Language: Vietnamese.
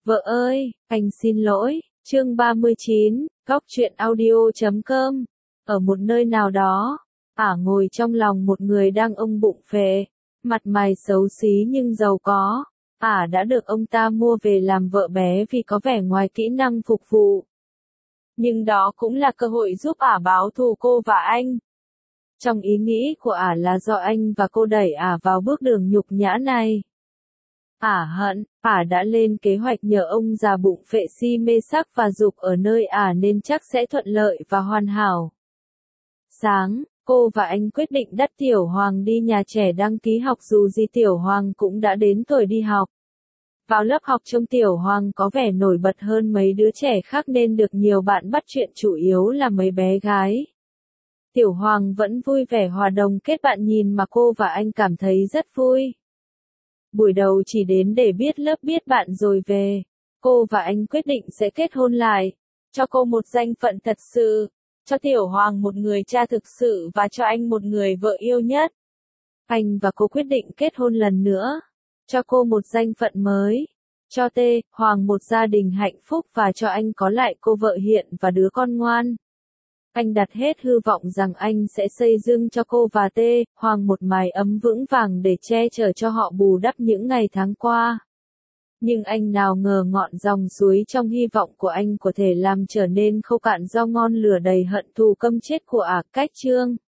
Vợ ơi, anh xin lỗi. Chương 39, Góc truyện audio.com. Ở một nơi nào đó, ngồi trong lòng một người đang ông bụng phệ, mặt mày xấu xí nhưng giàu có. Đã được ông ta mua về làm vợ bé vì có vẻ ngoài kỹ năng phục vụ. Nhưng đó cũng là cơ hội giúp báo thù cô và anh. Trong ý nghĩ của là do anh và cô đẩy vào bước đường nhục nhã này. Hận, đã lên kế hoạch nhờ ông già bụng phệ si mê sắc và dục ở nơi nên chắc sẽ thuận lợi và hoàn hảo. Sáng, cô và anh quyết định dắt Tiểu Hoàng đi nhà trẻ đăng ký học dù gì Tiểu Hoàng cũng đã đến tuổi đi học. Vào lớp học trông Tiểu Hoàng có vẻ nổi bật hơn mấy đứa trẻ khác nên được nhiều bạn bắt chuyện, chủ yếu là mấy bé gái. Tiểu Hoàng vẫn vui vẻ hòa đồng kết bạn, nhìn mà cô và anh cảm thấy rất vui. Buổi đầu chỉ đến để biết lớp biết bạn rồi về. Cô và anh quyết định sẽ kết hôn lại. Cho cô một danh phận thật sự. Cho Tiểu Hoàng một người cha thực sự và cho anh một người vợ yêu nhất. Anh và cô quyết định kết hôn lần nữa. Cho cô một danh phận mới. Cho Hoàng một gia đình hạnh phúc và cho anh có lại cô vợ hiện và đứa con ngoan. Anh đặt hết hy vọng rằng anh sẽ xây dựng cho cô và Hoàng một mái ấm vững vàng để che chở cho họ bù đắp những ngày tháng qua. Nhưng anh nào ngờ ngọn dòng suối trong hy vọng của anh có thể làm trở nên khô cạn do ngon lửa đầy hận thù căm chết của cách chương.